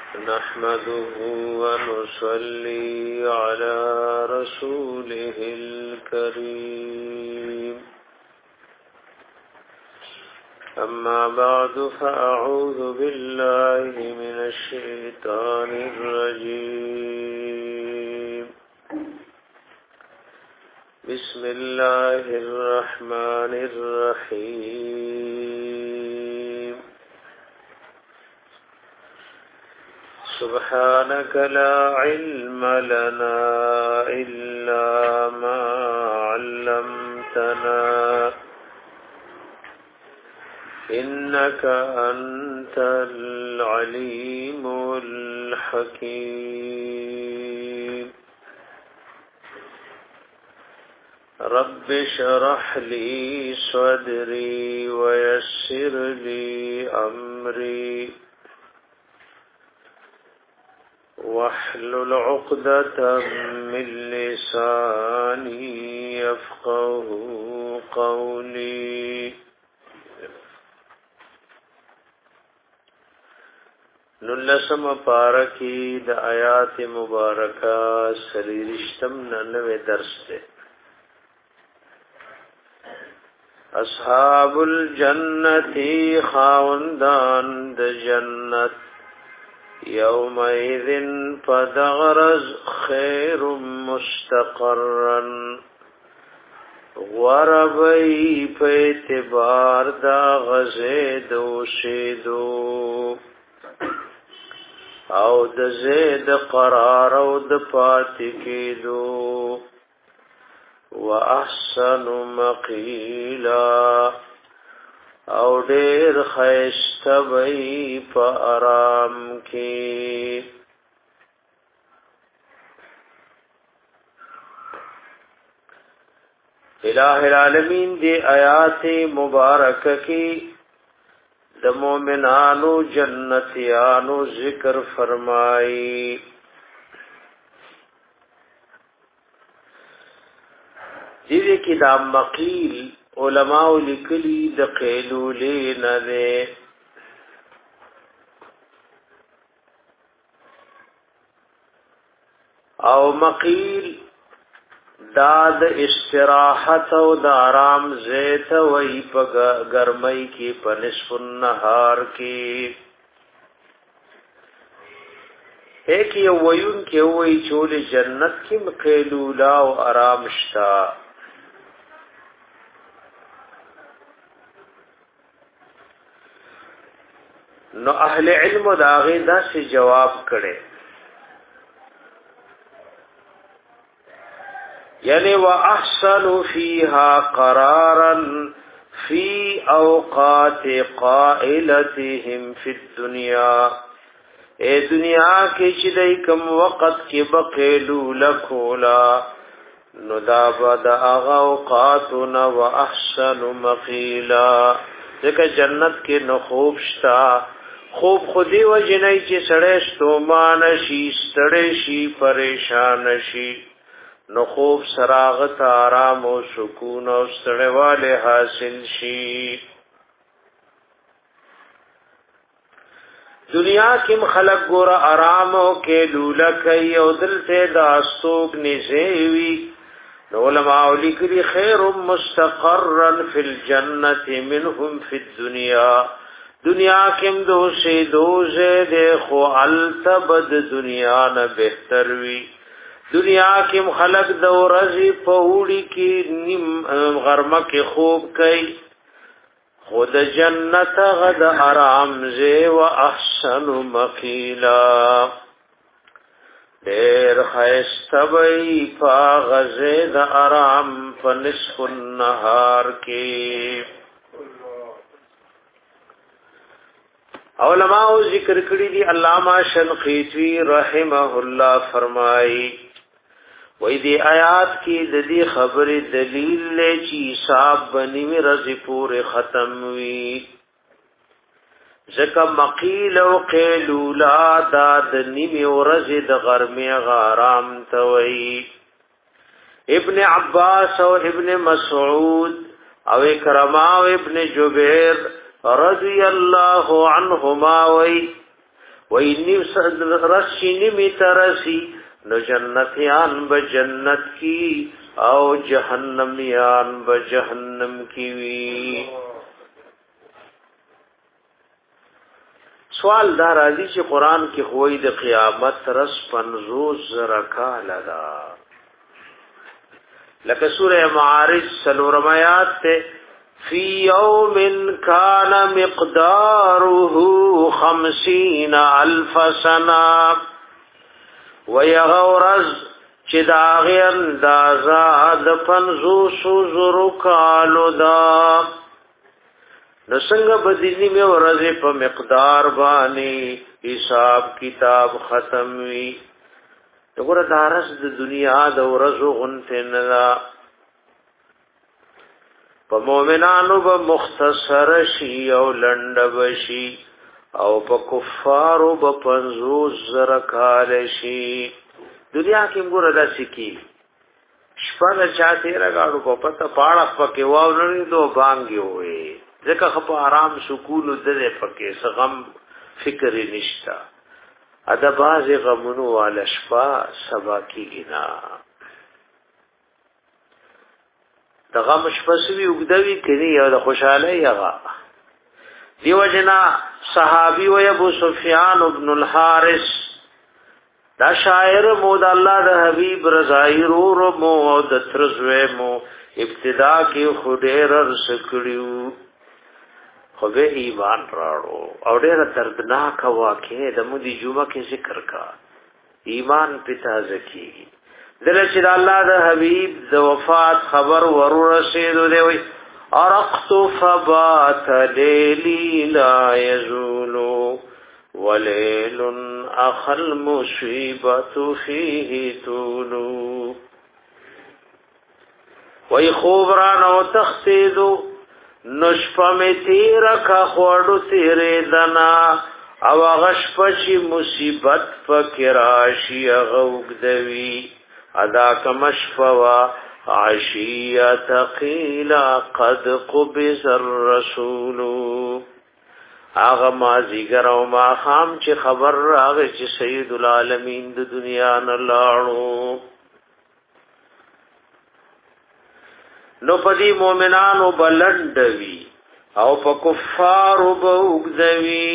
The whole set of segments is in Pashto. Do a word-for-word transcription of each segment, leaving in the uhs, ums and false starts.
نحمده ونصلي على رسوله الكريم أما بعد فأعوذ بالله من الشيطان الرجيم بسم الله الرحمن الرحيم سبحانك لا علم لنا إلا ما علمتنا إنك أنت العليم الحكيم رب اشرح لي صدري ويسر لي أمري واحلل عقدة من لساني يفقه قولي نلسم پارکی د آیات مبارکہ سلیرشتم ننوے درس دے اصحاب الجنتی خاوندان د جنت یومئذ فدغرز خیر مستقرا غربی پہ اعتبار دا غزید وشیدو او د زید قرار او د پاتې کېدو واحسن مقیلا او ډېر ښایسته وي په آرام کې الٰه العالمین دی آیات مبارکه کې د مومنانو جنتیانو ذکر فرمائی دیوی کی دا مقیل علماء لکلی د قیلولی نده او مقیل دا د استراحت او د آرام زیت وی په گرمۍ کې په نصف النهار کې ایک یو ویون کې وی چول جنت کې مقیلولا او آرام شتا نو اهل علم دا غي دا سي جواب کړي یعنی واحسن فيها قرارا في اوقات قائلتهم في الدنيا اے دنیا کې چې دای کوم وخت کې بقیلو لکولا نو دا بد اغا اوقاتنا واحسن مقیلا ځکه جنت کې نو خوب شتا خوب خودی وجنای چې سړی ستومان شي ستړی شي پریشان شي نو خوب سراغت آرام و سکون و سڑواله حاصل شي دنیا کم خلق گور آرام و کے لولکی او دل تے داستوک نزیوی نو علماء لکری خیر مستقرا فی الجنت منهم فی الدنیا دنیا کم دو سے دوزے دیکھو التبد دنیا نہ بہتر وی دنیا کې خلق د ورځې په وړي کې نیم غرمه کې خوب کوي خود جنت غد آرام زه واحسن مقیلا ډېر ښایسته وي په غزه د آرام په نصف النهار کې علماء ذکر کړی دي علامہ شنقیطی رحمه الله فرمایي وې دې آیات کې د دې خبرې دلیل لې چې حساب بنوي رزي پورې ختم وي ځکه مقیل او قیلولا دا د نیمه ورځې د غرمې غارام ته وي ابن عباس او ابن مسعود او کرما او ابن جبیر رضی الله عنهما وی وینی رسی نمی ترسی نو جنتیان بجنت کی او جہنمیان بجہنم کی وی. سوال دا راځي چې قران کې خوې د قیامت رس پنځوس زره کال دا لکه سوره معارج سلورم آیات ته فی یوم کان مقداره خمسین الف سنه ویغورز چې دا غیر اندازه د پنځوس زره کالو دا نو څنګه بدلی می ورځې په مقدار باندې حساب کتاب ختم وی وګوره دارس د دنیا د ورځو غنته نه په مؤمنانو به مختصر شي او لنډ بشي او په کفارو به پنځوس زره کال شي. دنیا کې موږ دا سکی شپه چاته راغړو په پته پاړه پکې واورني دو بانګي وي ځکه خپ آرام سکون دې پکې سغم فکر نشتا ادا باز غمونو والا شپه سبا کیږي نا د غم شپه سوي وګدوي کړي او د خوشاله یغه دیو جنا صحابي و ابو سفیان ابن الحارث دا شاعر مود الله د حبیب رضای رو مو د ترزوی مو ابتدا کې خډیر رسکړیو خو به ایمان راړو او ډېر دردناک واقع د مودي جمعه کې ذکر کا ایمان پتا زکی دل چې الله د حبیب د وفات خبر ور رسیدو دی وي ارقت فبات ليلي لا يزول وليل اخل مصيبه فيه طول وي خوبران او تختیدو نشپا می تیر کا خوڑو تیرے دنا او غشپشی مصیبت فکراشی غوگ دوی ادا کمشفوا عشیت قیلا قد قبض الرسول آغا مازیگر او ما خام چی خبر راغ چی سید العالمین د دنیا نلانو نو پدی مومنانو بلندوی او پا کفارو با اگدوی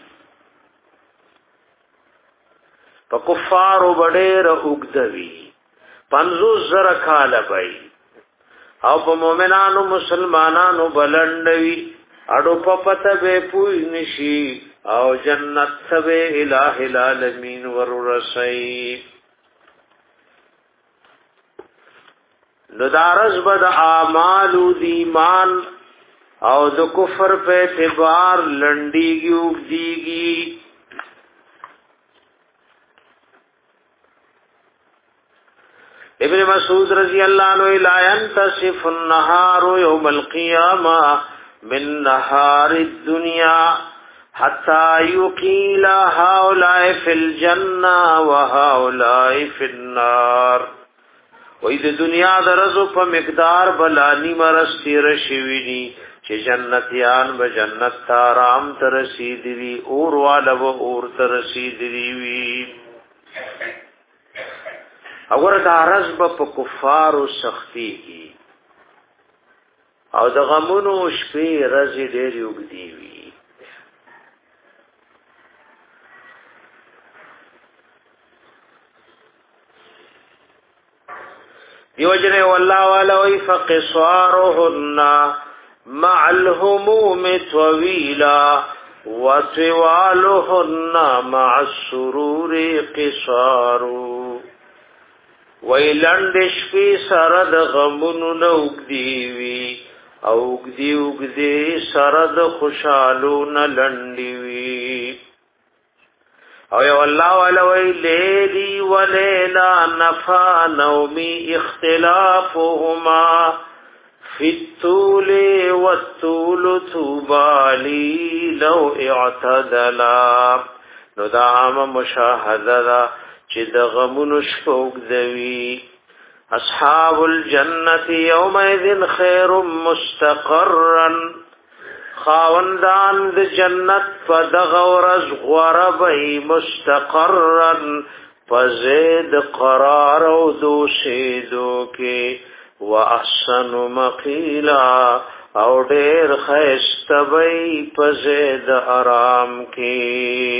پا کفارو بڑیر اگدوی پنزو زر کال بای او پا مومنانو مسلمانانو بلندوی اڑو پا پتا بے پوی نشی او جنت سبے الہ العالمین وررسی نو دارز بد اعمالو دی ایمان او د کفر په اعتبار لنډیږي وګدیږي ابن مسعود رضی اللہ عنہ لا ينتصف النهار يوم القيامه من نهار الدنيا حتى يقيل هؤلاء في الجنه وهؤلاء في النار وې د دنیا درزو په مقدار بلانی مرستی رشوی دي چې جنتیان به جنت تارام تر رسیدلی اور والا و اور تر رسیدلی وی اور دا رز په کفارو سختی کی او د غمونو شپې رزي ډېر یوګدي وی دیوجنه والله والا وی فقصارهن مع الهموم طويلا وطوالهن مع السرور قصار ویلندش فی سرد غمونو نوگدی وی اوگدی اوگدی سرد خوشالون لندی وی او یا والله ولوی لیلی ولیلا نفا نومی اختلافهما فی الطول والطول توبالی لو اعتدلا نو دا عام مشاهده دا چی دا غمونو شپوک دوی اصحاب الجنة یومئذ خیر مستقرا خاوندان د جنت فدغورز غربی مستقرن فزید قرار او دوشیدو کی و احسن مقیلا او ډیر خیستبی فزید آرام کی.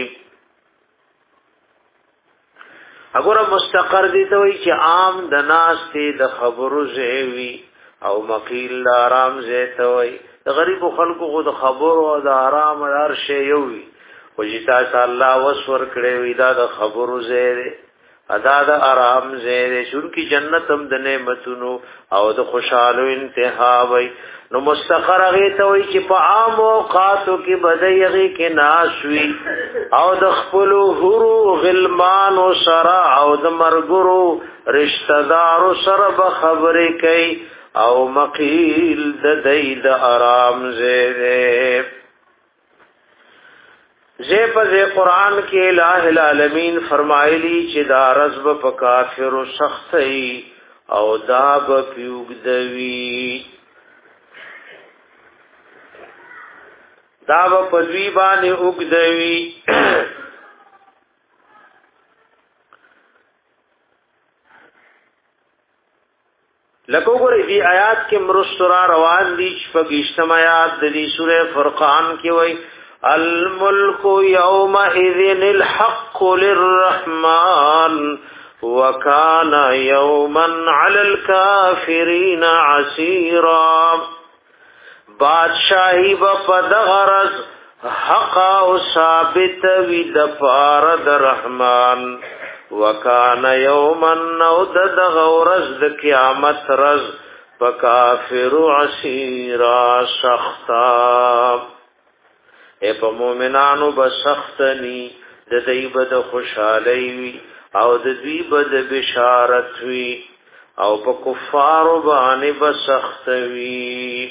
اگر مستقر دی ته وی چې عام د ناس ته د خبرو زیوی او مقیل د آرام زی ته وی د غریب خلکو خو د خبرو او د آرام هر شی یو وی او چې تاسو الله وسور کړی وی دا د خبرو زی ادا د آرام زی شون کی جنت هم د نعمتونو او د خوشاله انتها وی نو مستقر هغه ته وی چې په عام اوقاتو کې بدایغه کې ناشوي او د خپل هرو غلمان او سرا او د مرګرو رشتہ دار سره به خبرې کوي او مقیل د دې د آرام زیره زه په قرآن کې الہ العالمین فرمایلی چې دا رزب په کافر او سختي او داب پیوګدوي دا په دوی باندې وګدوي لکه وګورئ دی آیات کې مرسترا روان دي په اجتماعات د دې سوره فرقان کې وایي الملك يومئذ الحق للرحمن وكان يوما على الكافرين عسيرا. بادشاہی با دغرز حق او ثابت وی دفار در رحمان وکان یوما نو دغورز د قیامت رز پکافر عسیرا سختا. اے پا مومنانو بسختنی د دیب د خوشحالی وی او د دیب د بشارت وی او پا کفارو بانی بسخت وی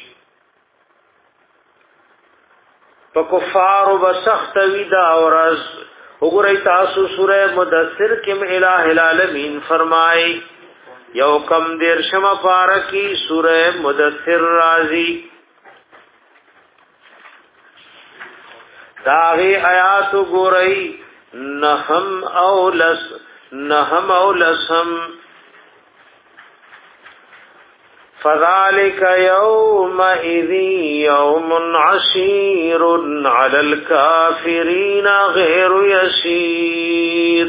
په کفار وبسخت ودا اورز. وګورئ تاسو سوره مدثر کې الہ العالمین فرمای یو کم دیر شمه پارکی سوره مدثر رازی داغی آیات وګورئ نهم او لس نهم او لسم فذلك يومئذ يوم عسير على الكافرين غير يسير.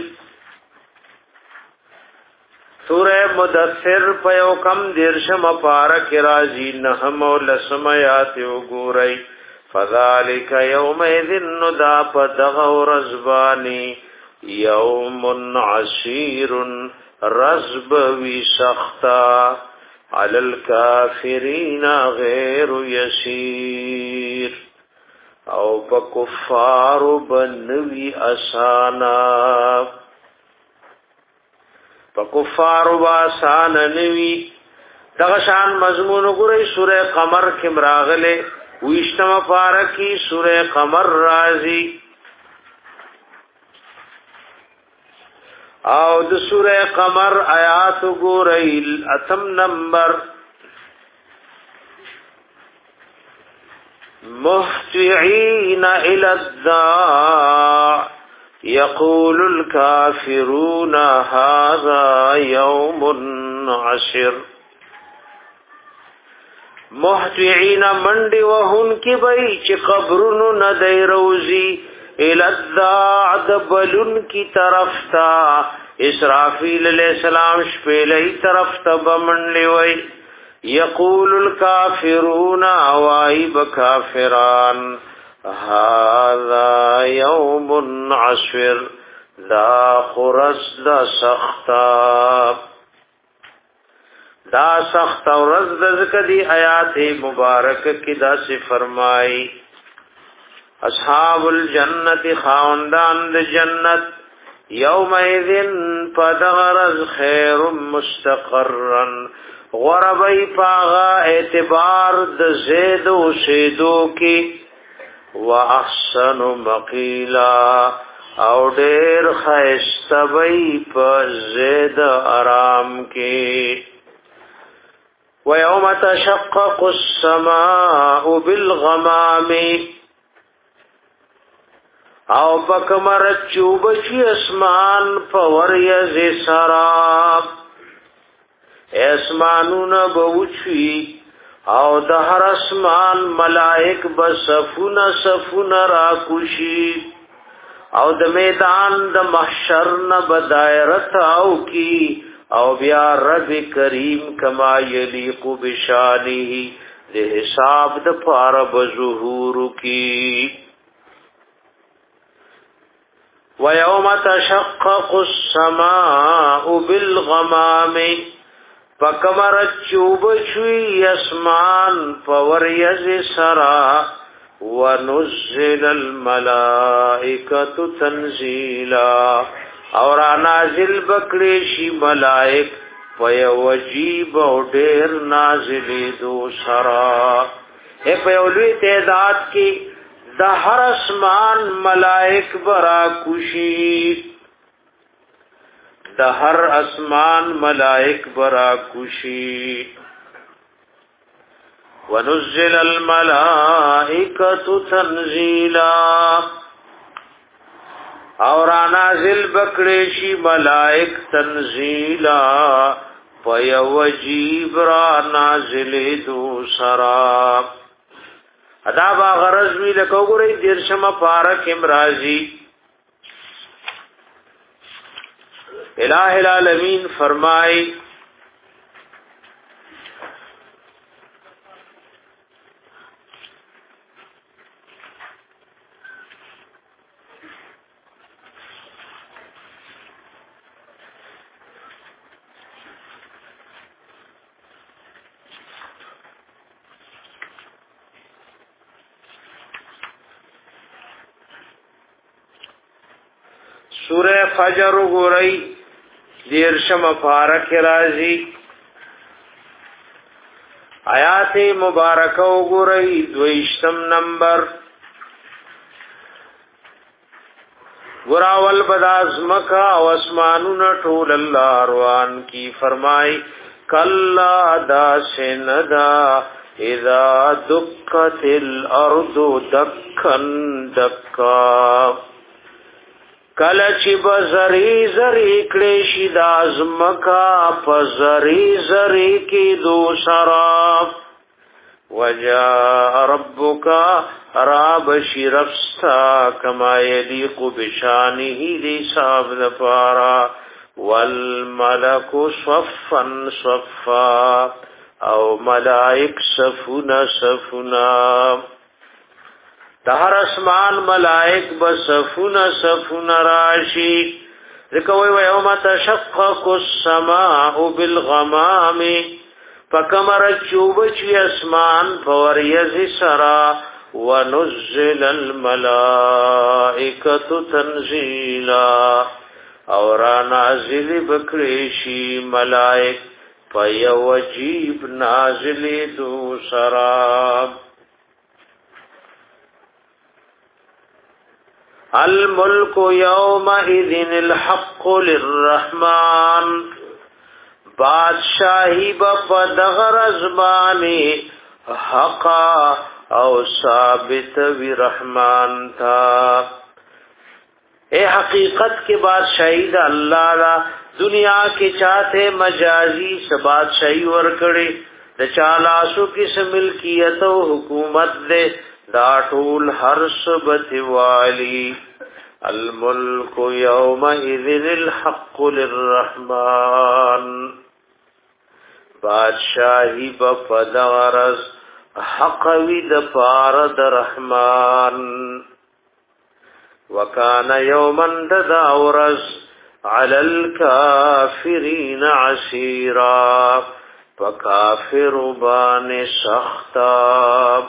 سورہ مدثر پیو کم درشم پارک رازی نحم و لسم آیات وګورئ فذلك يومئذ ندا پدغو رزبانی يوم عسير رزب وی سختا على الكافرين غير يسير او په کفار بنوي اسانا په کفار واسان نوي دغه شان مضمون وګورئ سوره قمر کې مراغله ویشتمه پارکی سوره قمر رازي او د سوره قمر آیات وګورئ اتم نمبر مهطعين الى الداع يقول الكافرون هذا يوم عسر. مهطعين منډي وهن کی بای چې قبرونو نه دی روزي الاداع دبلن کی طرف تا اسرافیل علیہ السلام شپیلی طرف تا بمنلی وی یقول الكافرون اوائب کافران هذا یوم عسر دا خرس دا سختا دا سخت او رز د ذکر دی آیات مبارک کی دا سے فرمائی اصحاب الجنت خاوندان د جنت یومئذ پدغرز خیر مستقرن غربی پاغا اعتبار د زید و شیدو کی و احسن مقیلا او دیر خیستبی پا زید آرام کی. ويوم تشقق السماء بالغمام او بکمر چوبچی اسمان فوریز سراب اسمانون بوچی او دهر اسمان ملائک بصفون صفون راکوشی او د میدان د محشر نه بدایرت او کی او بیا رب کریم کما یلیق بشانه د حساب د پار بظهور کی ويوم تشقق السماء بالغمام فکمر چوب چوی اسمان فوریز سرا ونزل الملائکۃ تنزیلا اور نازل بکریشی ملائک ویوجیب او ډیر نازل دو سرا اے پیولوی تعداد کی د هر اسمان ملائک برا کوشی د هر اسمان ملائک برا کوشی ونزل الملائکۃ تنزیلا اور نازل بکړي ملائک تنزیلا فیوجیب را نازل دو سرا ادا با غرض وی لکو گوری دیرشم پارک امرازی الہ العالمین فرمائی سورہ فجر گورئی دیرشم پارک رازی آیات مبارکہ گورئی دویشتم نمبر گراول بداز مکہ و اسمانون ٹول اللہ روان کی فرمائی کلا دا سندا اذا دکت الارض دکن دکا کلچ بزری زری کلیشی دازمکا پزری زری کی دوسرا وجاء ربکا راب شرفستا کما یلیق بشانه دی صاحب دپارا والملک صفا صفا او ملائک صفنا صفنا دهر اسمان ملائک بصفون صفون راشی ذکوی و یوم تشقق السماء بالغمام فکمر چوبچی اسمان فوریز سرا ونزل الملائکۃ تنزیلا اور نازل بکریشی ملائک فیوجیب نازل دو سرا الملک یومئذ الحق للرحمن بادشاہی بپدغر ازمانی حقا او ثابت وی رحمان تھا اے حقیقت کے بادشاہی دا اللہ دا دنیا کے چاہتے مجازی سے بادشاہی ورکڑے دا چالاسو کس ملکیت و حکومت دے دا ټول هر صبت والی الملک یومئذ الحق للرحمن بادشاہی بفدغرز حق وید پارد رحمان وکان یوما دداورز علی الکافرین عسیرا فکافر بان سختا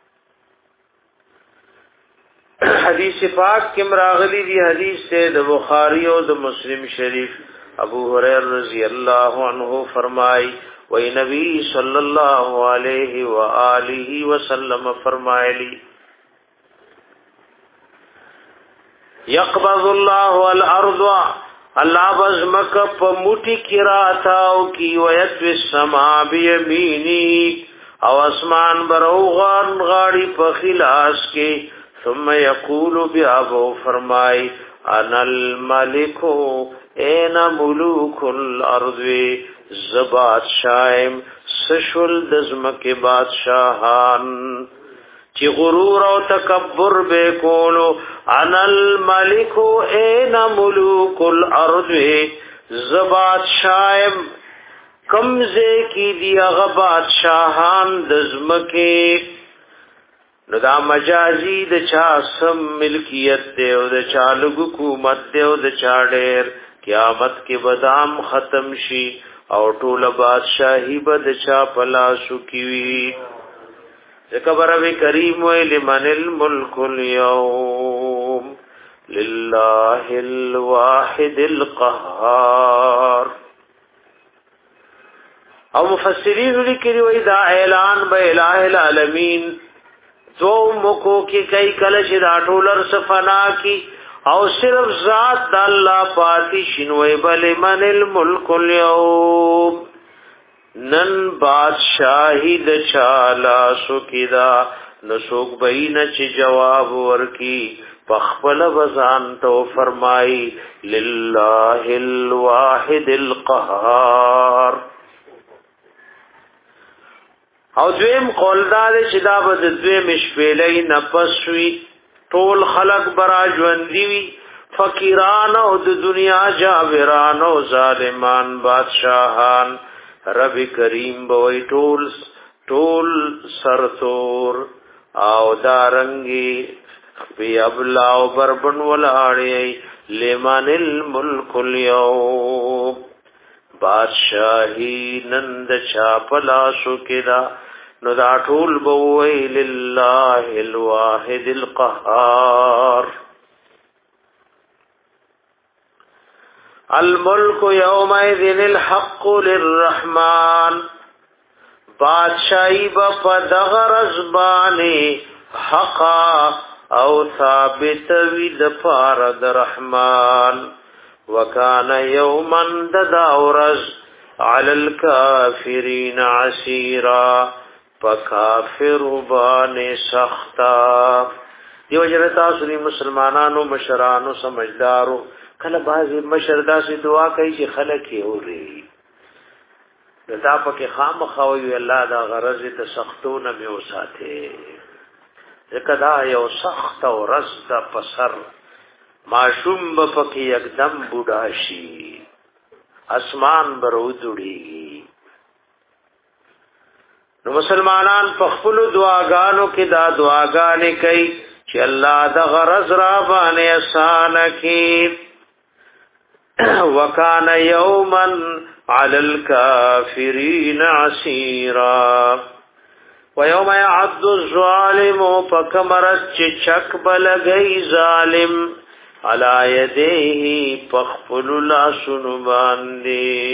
حدیث پاک کے مراغلی دی حدیث سے د بخاری و د مسلم شریف ابو ہریرہ رضی اللہ عنہ فرمائی وی نبی صلی اللہ علیہ وآلہ وسلم فرمائے لی یقبض اللہ الارض الله بزمک په موټی کی راتاو کی ویتوی السما بیمینی او اسمان بروغان غاڑی په خلاص کی ثم یقول بیابو فرمائی انا الملکو این ملوک الارض زبادشاہم سشل دزمک بادشاہان چی غرور او تکبر بے کولو انا الملکو این ملوک الارض زبادشاہم کمزے کی دیا غبادشاہان دزمکے نو دا مجازی د چا سم ملکیت دے او د چا لگ حکومت دے او د چا ډیر قیامت کې بدام ختم شي او ټول بادشاہی بد چا پلاسو کیوی ذکر رب کریم و لمن الملک اليوم لله الواحد القهار او مفسرین لیکلی وی دا اعلان به الہ العالمین دو مکو کی کئی کلش دا ټولر صفنا کی او صرف ذات دا اللہ پاتی شنوی بل من الملک اليوم نن بادشاہی د چالا سکیدا نسوک بین چی جواب ورکی پخپل بزان تو فرمائی للہ الواحد القہار او دویم قول دار چې دا به د دویم شپېلې نفسوي ټول خلق برا ژوندۍ وي فقیران او د دنیا جابران او ظالمان بادشاہان رب کریم به ټول ټول سرتور او دارنګي بی ابلا او بربن ولاړی لمن الملک اليوم بادشاہی نند چا پلاسو کدا نو دا ټول بوئی للہ الواحد القہار الملک یومئذ الحق للرحمن بادشاہی با پدغر ازبانی حقا او ثابت وید پارد رحمان وکان یوما دداورز علی الکافرین عسیرا پکافر بان سختا دیو جنتا سنی مسلمانانو مشرانو سمجدارو کله بعضی مشردا سے دعا کوي چې خلک یې اوري دتا پکې خامخوي الله دا غرض ته سختونه مې وساته ځکه دا یو سخت او رزد پسر معشوم بپکی یکدم بوډاشي اسمان برودړي نو مسلمانان په خپل دعاګانو کې دا دعاګانې کوي چې الله د غرض را باندې آسان کړي وکانه یوما علی الکافرین عسیرا ویوم یعض الظالم فکمرت چک بلگئی ظالم علی یدیه پخپل لاسن باندې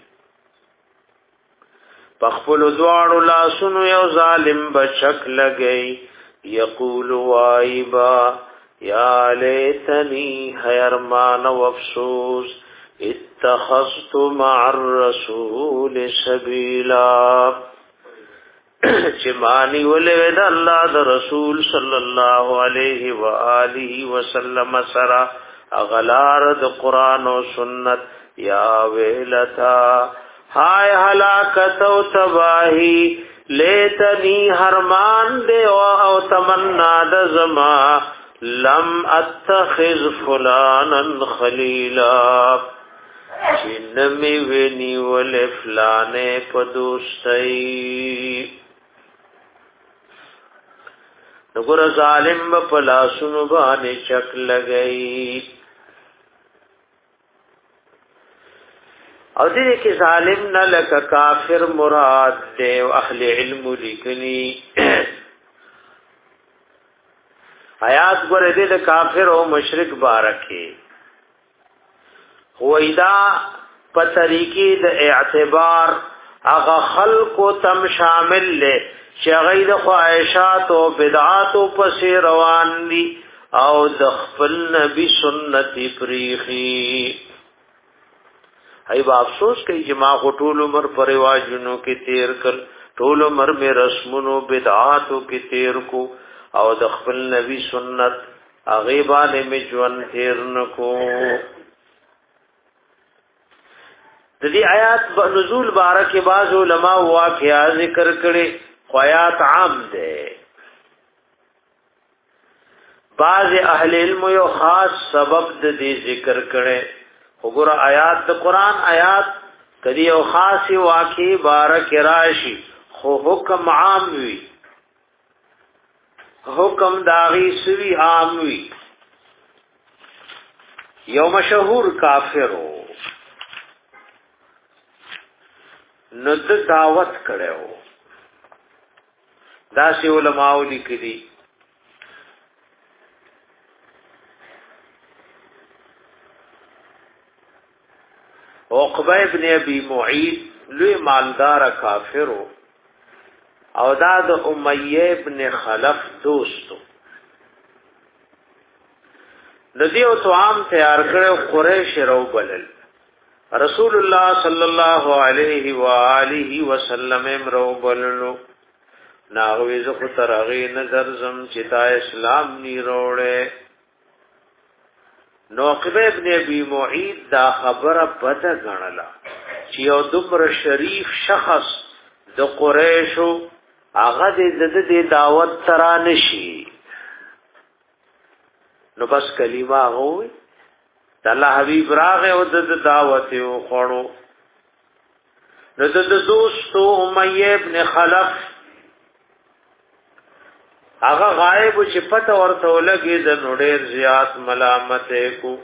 پخپل دوار لاسن یو ظالم بچک لگئی یقول وایبا یا لیتنی حیرمان و افسوس اتخذت مع الرسول سبیلا چمانی ولید اللہ دا رسول صلی اللہ علیہ وآلہ وسلم سرا اغلار دا قرآن و سنت یا ویلتا ہائے ہلاکت و تباہی لیتنی حرمان دے او تمنا دا زما لم اتخذ فلانا خلیلا چنمی وینی ولی فلانے پدوستی نګور ظالم په لاسونو باندې چک لګئی او دې کې ظالم نه لکه کافر مراد دی او اهل علم لیکلي آیات ګور دې د کافر او مشرک بارکه وېدا په طریقې د اعتبار هغه خلق تم شامل له چې غید خواہشات او بدعات او پس روان دي او د خپل نبی سنت پریخي ای با افسوس کوي چې ما ټول عمر پر رواجونو کې تیر کړ، ټول عمر مې رسمونو بدعاتو کې تیر کو او د خپل نبی سنت هغه باندې مې ژوند تیر نکو. د دې آیات په نزول بارکه بعض علما واقعا ذکر کړي، خیات عام ده. بعض اهل علم یو خاص سبب د دې ذکر کړي. وګوره آیات د قران آیات کدی یو خاص واقع بارکه راشي خو حکم عام وي، حکم داغی سوی عام وی. یو مشهور کافرو نو د دعوت کړو، داسې علماء لیکلي عقبہ ابن ابي معيط لوی مالدار کافرو او دا د امیہ ابن خلف دوستو. ندی او طعام تیار کړو، قریش رو بلل، رسول الله صلی الله علیه و آله وسلم رو بللو. ناغوی زخو ترغی نظر زم چتا اسلام نی روڑے. نو عقبہ ابن ابی معیط دا خبر پتا گنلا چی او دمر شریف شخص د قریشو آغا دے دد دے دعوت ترانشی. نو بس کلمہ آغوی دا اللہ حبیب راغ او دد دعوت او خوڑو. نو دد دوستو امیہ ابن خلف آغا غائب چې پته ورته ولګي د نوډیر زیات ملامت کو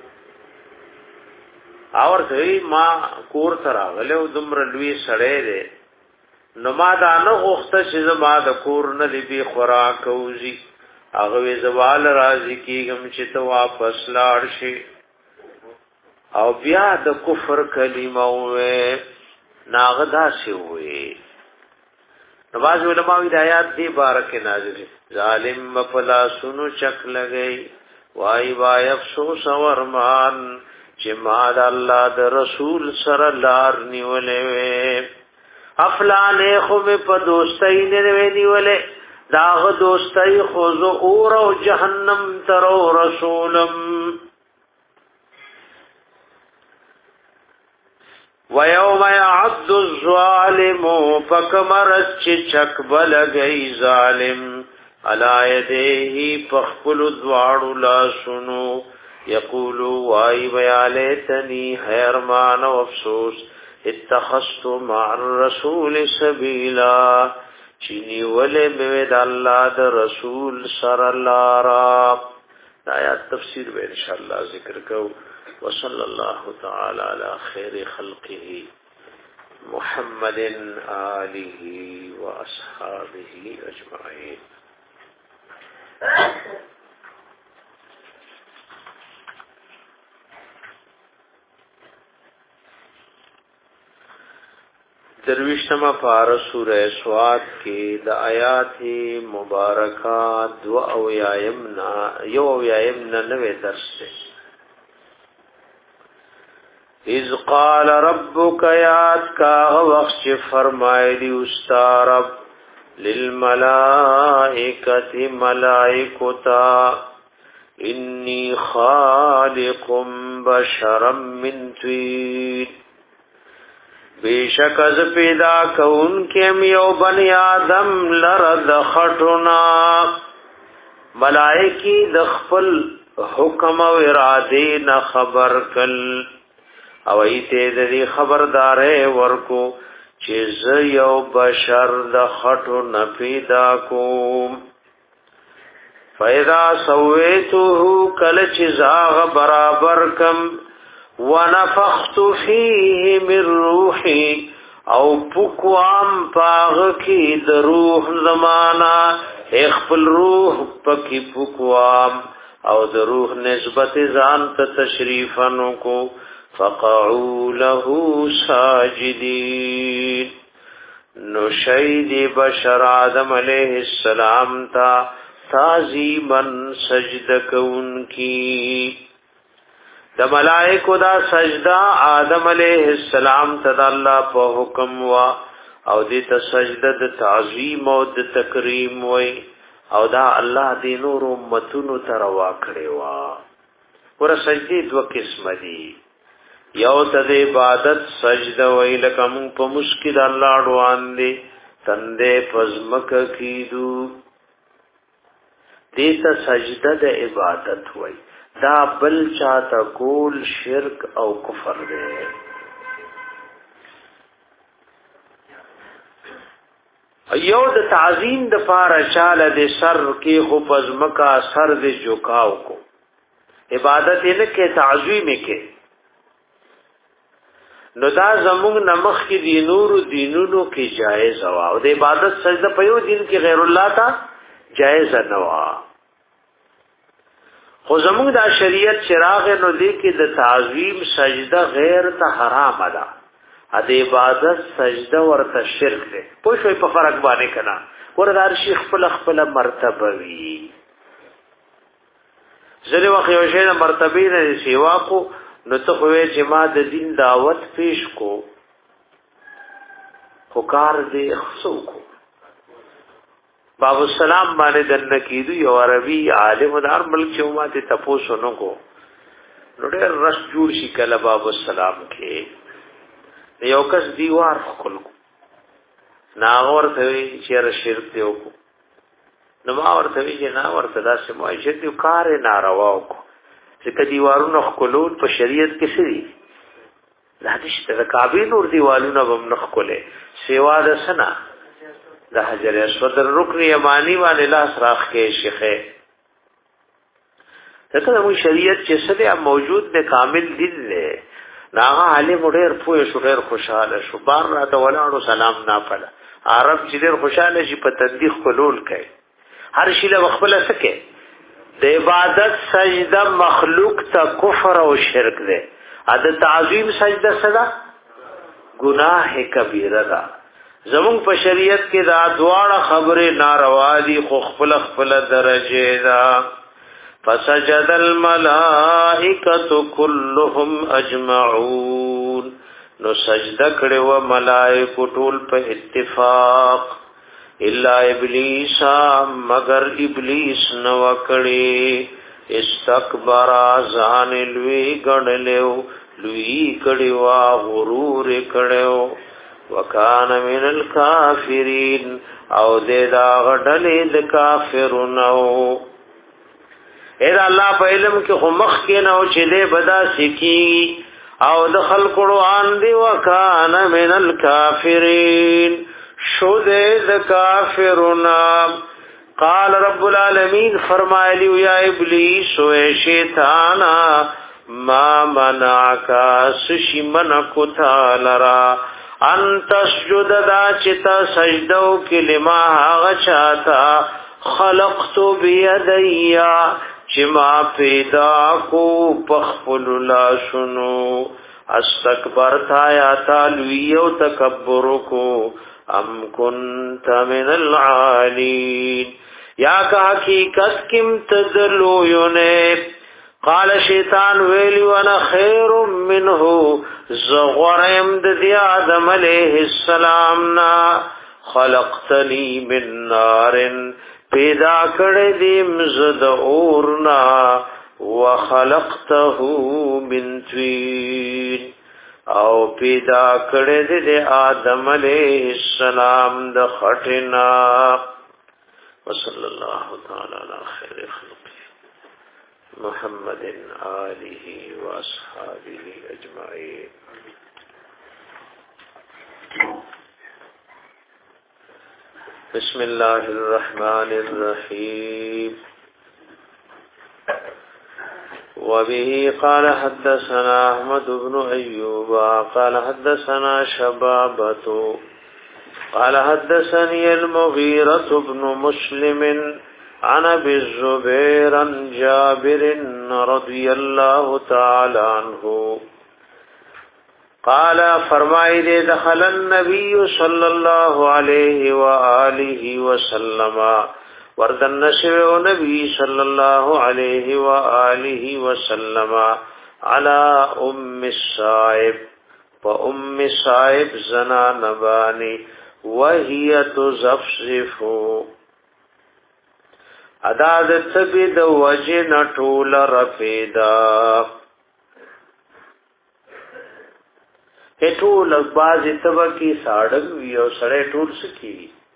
اور دوی ما کور تر غلو دمر لوی سړی دی. نو ما دا نه غوښته چې زما د کور نه دی خوراک اوزي، هغه زوال راضی کیږم چې ته واپس لاړ شي او بیا د کفر کلمه وې ناغدا شي وې. نواز علماء ہدایات دی بارک نازل ظالم مفلا سنو چک لگئی وای وای افسوس ورمان چې ما د الله د رسول سره لار نیولې وې. افلانې خو په دوستۍ نه نیولې، داغه دوستۍ خو زو اور او جهنم تر رسولم. وَيَوْمَ يَعَضُّ الظَّالِمُ فَكَمَرَتْ چَكْ بَلَغَيْ ظَالِمُ عَلَى يَدَيْهِ فَخْفُلُ الدْوَارُ لَا سُنُو يَقُولُ وَاِي بَيَالَيْتَنِي حَيْرْمَانَ وَافْسُوس اتَّخَذْتُ مَعَ الرَّسُولِ سَبِيلًا چِنِي وَلِي مِوِدَ اللَّهِ دَ رَسُول سَرَ اللَّهَ. آیات تفسیر میں انشاءاللہ ذکر کرو. وصلى الله تعالى على خير خلقه محمد آله وأصحابه أجمعين. درویشتما پارا سورہ سواد کی دا آیات مبارکات دو اویائمنا یو اویائمنا نوے درس سے. اذ قال ربک یاد کا وقت فرمائے دی استا رب للملائکت ملائکتا انی خالق بشرا من طین بیشک از پیدا کون کیم یو بنی آدم لرد خطنا. ملائکی دخپل حکم و ارادی نا خبر کل او ایته دې خبردارې ورکو چې ز یو بشر د خټو نه پیدا کوم. فاذا سويته کل چې زاغ برابر کم ونفخت فيه من روحي او پکوام پاغ کی د روح زمانہ خپل روح پکی پکوام او د روح نسبت ځان ته تشریفن کو. فقعوا له ساجدين نو شید بشر آدم علیہ السلام تا تعظیما سجد کون کی. د ملائکو دا سجده آدم علیہ السلام ته الله په حکم وا او دې ته سجده د تعظیم او د تکریم وای او دا الله دې نور امتونو ته روا کړی وا ور سجدي دو قسم دي یو ته عبادت سجده وای لکه موږ په مشکل الله روان دي تندې پزمک کیدو دې ته سجده د عبادت وای دا بل چاته کول شرک او کفر دی ایو د تعظیم د پاره چاله د سر کې خو پزمکا سر د جوکاو کو عبادت یې نه کې تعظیم کې نو دا زموږ نمخ کې دی نور دینونو کې جایز او د عبادت سجده په یو دین کې غیر الله تا جایز نه وا خو زموږ دا شریعت چراغ نو دی کې د تعظیم سجده غیر ته حرام ده د عبادت سجده ورته شرک ده پوه شوي په فرق باندې کنا ورته شیخ خپل خپل مرتبه وی زره واخ یو شی د مرتبه نه سیوا کو نو ته خو چې ما د دین دعوت پیش کو خو کار دې خصو کو باب السلام باندې د نکیدو یو عربي عالم دار ملک چې ماته تپوسو نو کو نو ډېر رس جوړ شي کله باب السلام کې یو کس دیوار خپل کو ناور ته چې شرک دیو کو نو ما ورته چې نا ورته داسې مو چې دیو کار ناروا کو چې کدی دیوارونو خپلول په شریعت کې سړي د حدیث د کعبه نور دیوالونو هم نخکله سیوا د سنا د حجر اسود رکن یمانی باندې لاس راخ کې شیخه دغه مو شریعت چې سده موجود د کامل دین له ناغه عالم ډېر پوه شو ډېر خوشاله شو بار راته ولاړو سلام نه پله عرب چې ډېر خوشاله شي په تندیخ خلول کوي هر شي له خپل سکه د عبادت سجده مخلوق ته کفر او شرک ده ا د تعظیم سجده صدا گناه کبیره ده زمون په شریعت کې دا دواړه خبره ناروا دي خو خپل خپل درجه ده فسجد الملائکه كلهم اجمعون نو سجده کړي و ملائکه ټول په اتفاق الا ابلیس مگر ابلیس نو کړي استکبر ځان لوی ګڼلو لوی کړي وا غرور کړو وکان من الکافرین او دې دا غډلې د کافرونو اې الله په علم کې خو مخ کې نه او چې دې بدا سکی او د خلق قرآن دی وکان من الکافرین شو دې د کافرونو قال رب العالمین فرمایلی یا ابلیس او شیطان ما منعک سشمن کو تعالی ان تسجد دا چتا سجدو کلمہ آغا چاہتا خلقتو بیدیا چما پیدا کو پخفل لا شنو استکبر تھا یا تالویو تکبر کو ام کنت من العالین یا کہ حقیقت کم تدلو یونیب قال شیطان ویلی وانا خیر منه زغرم د دی آدم علیہ السلام نا خلقتنی من نار پیدا کړه دیم زد اورنا وخلقته من طین او پیدا کړه د آدم علیہ السلام د خټنا وصلی الله تعالی علی خیر خلق محمد آله واصحابه اجمعین بسم الله الرحمن الرحيم وبه قال حدثنا احمد بن ايوب قال حدثنا شبابة قال حدثني المغيرة بن مسلم عن ابي الزبير عن جابر رضي الله تعالى عنه قال فرمائے دے دخل النبي صلى الله عليه وآله وسلم وردن نشو نبی صلی اللہ علیہ وآلہ وسلم على ام الصائب فام الصائب زنا نبانی وهي تزفزف ادا د تبی د وجه نټول رفیدا ټول باز تبکی ساړګ یو سړی ټول سکی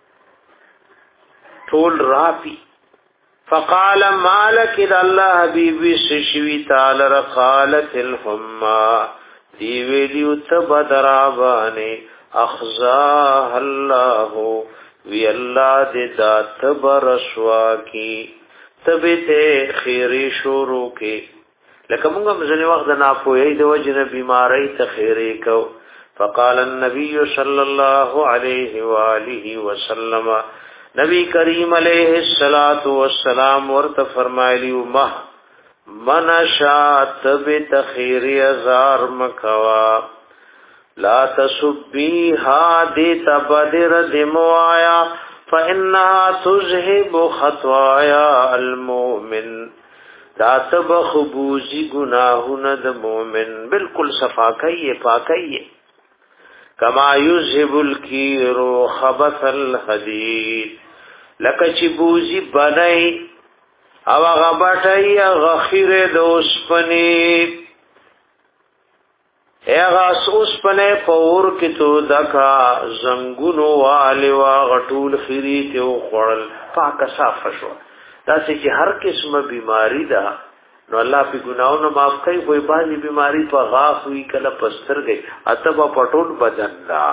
ټول رافی فقال مالک الله حبیبی سشوی تعالی قالت الحما دی ویلیو تبدرابانی اخزاها الله وی الله دې دا تبرسوا کی تبته خیری شروع کی لکه موږ مزنی وخت نه پوهې د وجنه بیماری ته خیری کو فقال النبي صلى الله عليه واله وسلم نبی کریم علیہ الصلات والسلام ورته فرمایلی مه منشات بتخیر ازار مکوا لا تسبی هادی تبدر دموایا فانها تذهب خطايا المؤمن دا تبخبوزی گناہون د مومن بالکل صفاکی پاکی کما یذهب الکیر خبث الحدید لکه چې بوزي بنای او غبټای غخیره د اوسپنی هغه اوسپنه پور کې تو دکا زنګونو والي وا غټول خيري ته خړل پاک صاف شو دا چې هر قسمه بیماری ده نو الله په ګناونو معاف کوي کوئی باندې بیماری په غاف وی کله پستر گئی اتبا پټول بدن دا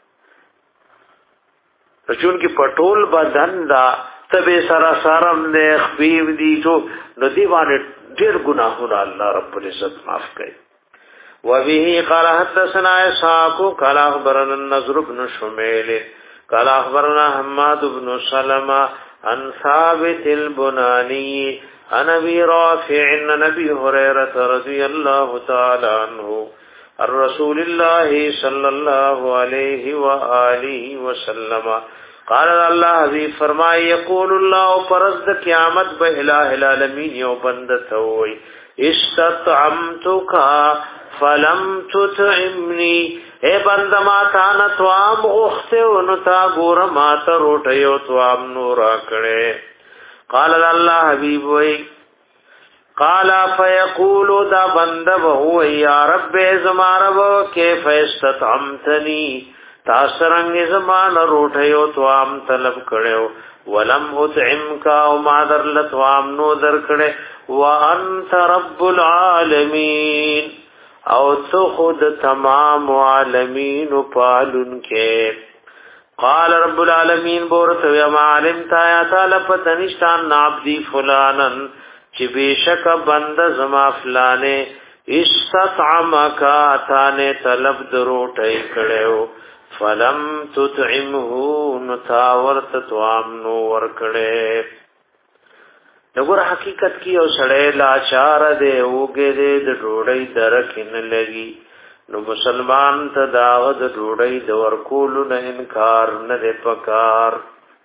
پچون کی پټول بدن دا تبه سرا سارم نه خبيب دي جو ندی باندې ډېر ګناهونه الله رب العزت معاف کوي وبه قال حدثنا اسحاق قال اخبرنا النضر بن شميل قال اخبرنا حماد بن سلمة عن ثابت البناني عن ابي رافع عن ابي هريره رضي الله تعالى عنه الرسول الله صلى الله عليه واله وسلم قال الله ذي فرمای یقول الله فرض قیامت به الہ العالمین یو بندت ہوئی استطعمتک فلم تطعمنی اے بندما تان توام غخته ونتا ګور ما ته روټیو توام نور کړه قال الله حبیب وی قال فیقول دا بند هو یا رب زمارب کیف استطعمتنی تاسرنګ زمان روټیو توام طلب کړو ولم اطعمک او ما درل توام نو در کړه وانت رب العالمین او تو خود تمام عالمین پالن کې قال رب العالمین بورت یا معلم تا یا تعالی پتنشتان عبدی فلانن چې بشک بند زما فلانه استطعمک اتانه طلب دروټی کړو فلم تطعمه نتاورت توام نو ورکړې دغه حقیقت کی او سړی لاچار دی اوګه دې د ډوړی درکین لګي نو مسلمان ته داغد ډوړی د ورکول نه انکار نه دی پکار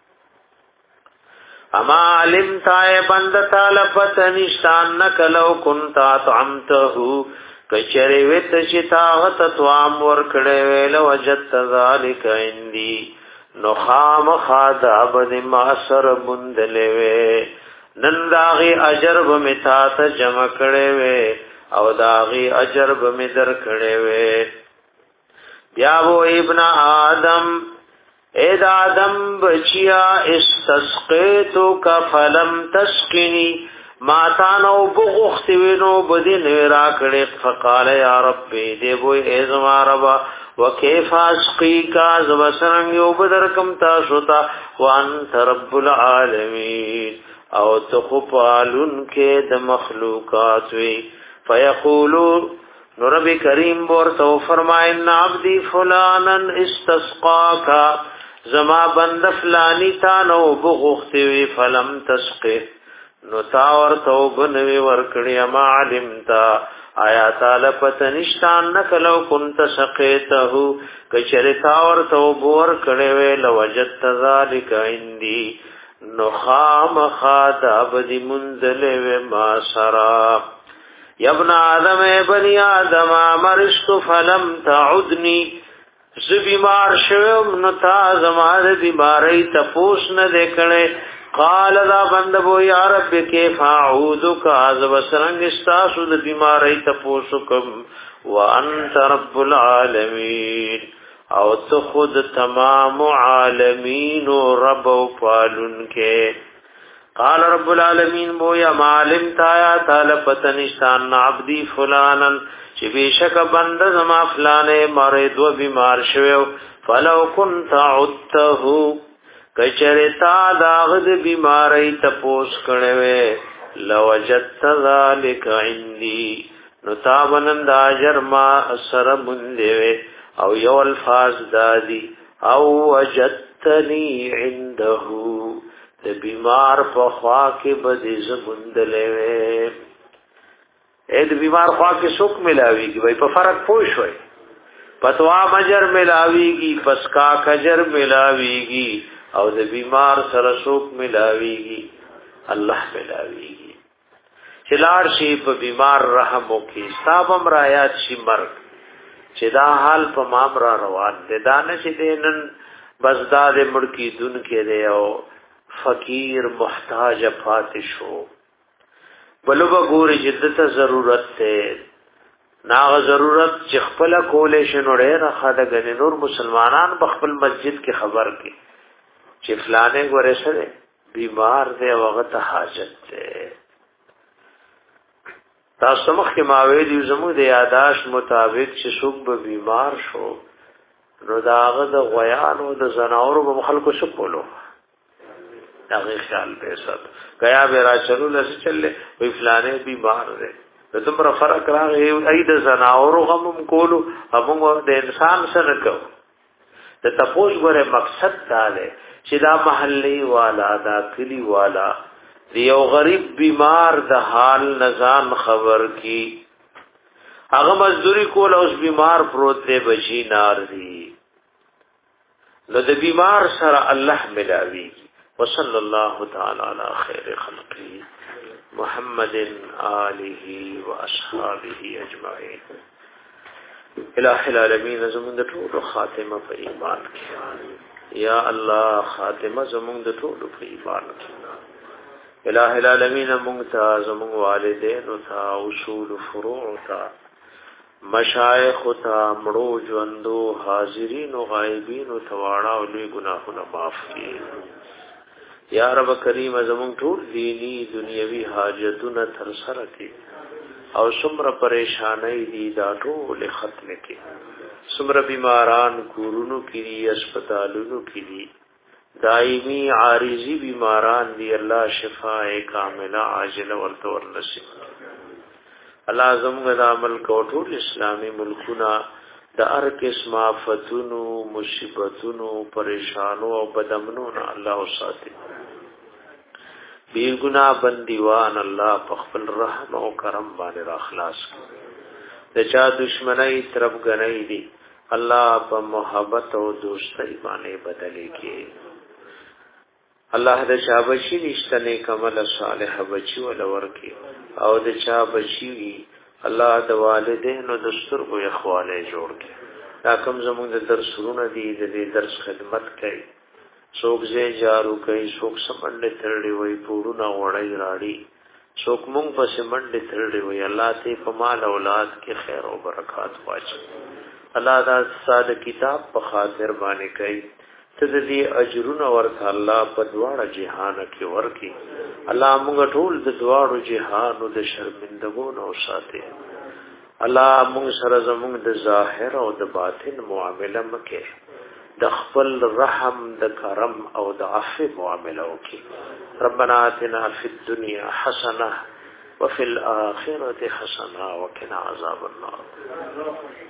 اما علم تای بند تعالی پتنشتان نکلو کنتا طعمته کچری وت شتاغت توام ور کړه ویل وجت ذالک اندی نو خام خاد ابد ما سر بندلوي نن داغي اجر به متا ته جمع کړه وی او داغي اجر به می در کړه وی بیا وو ابن آدم اے دا آدم بچیا استسقیتو کا فلم تسقنی ما تانو بغخت وینو بدین را کړه فقال یا رب دې وې ازما ربا وکيف اسقي کا زبسرنګ یو بدرکم تاسو ته وانت رب العالمین او تخپالن کې د مخلوقات وی فیقولو نو رب کریم ورته فرمای ان عبدی فلانن استسقاکا زما بند فلانی تانو بغخت وی فلم تسقه نو تاور توبن وی ورکړی ما علمتا آیا تعالی پتنشتان نکلو کنت سقیته کچری تاور توب ورکړی وی لوجت ذالک عندي نو خام خاد ابدی منزل و ما سرا یا ابن آدم اے بنی آدم مرشت فلم تعدنی ز بیمار شوم نتا زماد بیماری تپوس نه دکړې قال ذا بندبو یا رب کیف اعوذک از وسرنګ استاسو د بیماری تپوس کوم وانت رب العالمین او تو خود تمام عالمین و رب و پالن کے قال رب العالمین بو یا معلم تایا تعالی پتنشتان عبدی فلانا چی بیشک بند زما فلانے مرید و بیمار شویو فلو کنت عدتہو کچرتا داغد بیماری تپوس کنوے لوجدت ذالک عندی نتابنند آجر ما اثر مندوے او یو الفاظ دادی او وجدتنی عندہو د بیمار په خوا کې بدې زبندلې وې اې د بیمار خوا کې څوک ملاويږي وای په فرق پوه شوي پتوا مجر ملاويږي پسکا کجر ملاويږي او د بیمار سره څوک ملاويږي الله ملاويږي چلار شي په بیمار رحم وکي صاحب رايات شي مرګ چې دا حال په مامرا روان دي دانه چې دینن بزداد مړکی دن کې دی او فقیر محتاج فاتشو بلو بگوری جدت ضرورت تے ناغ ضرورت چې خپل کولې شنو ډېر خاله غني نور مسلمانان بخپل مسجد کې خبر کې چې فلانه ګوره سره بیمار دی وغه حاجت ته تاسو مخ کې ماویل یو زموږ د یاداش مطابق چې څوک به بیمار شو نو داغه د غیان او د زناورو په خلکو څه کولو داغه خیال به سات گیا به را چلو لسی چلے وی فلانے بیمار دی نو تمره فرق راغی ای د زناورو غمم کولو همغه د انسان سره کو د تپوس غره مقصد دا دی چې دا محلي والا دا کلی والا دیو غریب بیمار د حال نزان خبر کی هغه مزدوری کول اوس بیمار پروت دی بچی نار دی نو د بیمار سره الله ملاوي وصلی الله تعالی علی خیر خلقه محمد آله و اصحابه اجمعین الہ العالمین زمون د ټول خاتمه په ایمان کې یا الله خاتمه زمون د ټول په ایمان کې الہ العالمین مونږ ته زمون والدین او تا اصول فروع تا مشایخ ته مړو ژوندو حاضرین او غایبین او تواړه او لوی ګناهونه معاف کړي یا رب کریم زمون ټول دینی دنیوي حاجتونه تر سره کړي او څومره پریشانای دي دا ټول ختم کړي څومره بیماران کورونو کې دي هسپتالونو کې دي دائمی عارضی بیماران دی الله شفاء کامله عاجله ورته ورنصیب الله زموږ د عمل کوټول اسلامي ملکونه د هر قسم آفتونو مصیبتونو پریشانو او بدامنونو الله ساتي بی گناہ بندیوان الله په خپل رحم او کرم باندې را خلاص کړي د چا دشمنی طرف غنۍ دي الله په محبت او دوستۍ باندې بدلې کړي الله د چا بچی نشته نیک عمل صالح بچی ول ورکی او د چا بچی الله د والدینو د سترګو اخواله جوړ کړي دا کوم زموږ د درسونه دي د دې درس خدمت کوي څوک زه جارو کوي څوک سمندې ترړي وي پورونه وړي راړي څوک مونږ په سمندې ترړي وي الله ته په مال اولاد کې خیر او برکات واچي الله دا ساده کتاب په خاطر باندې کوي ته دې اجرونه ورته الله په دواړه جهان کې ورکي الله موږ ټول د دواړو جهانو د شرمندګو نو ساتي الله موږ سره زموږ د ظاهر او د باطن معامله مکه د خپل رحم د کرم او د عفو معامله وکي ربنا آتنا فی الدنيا حسنه وفي الاخره حسنه وقنا عذاب النار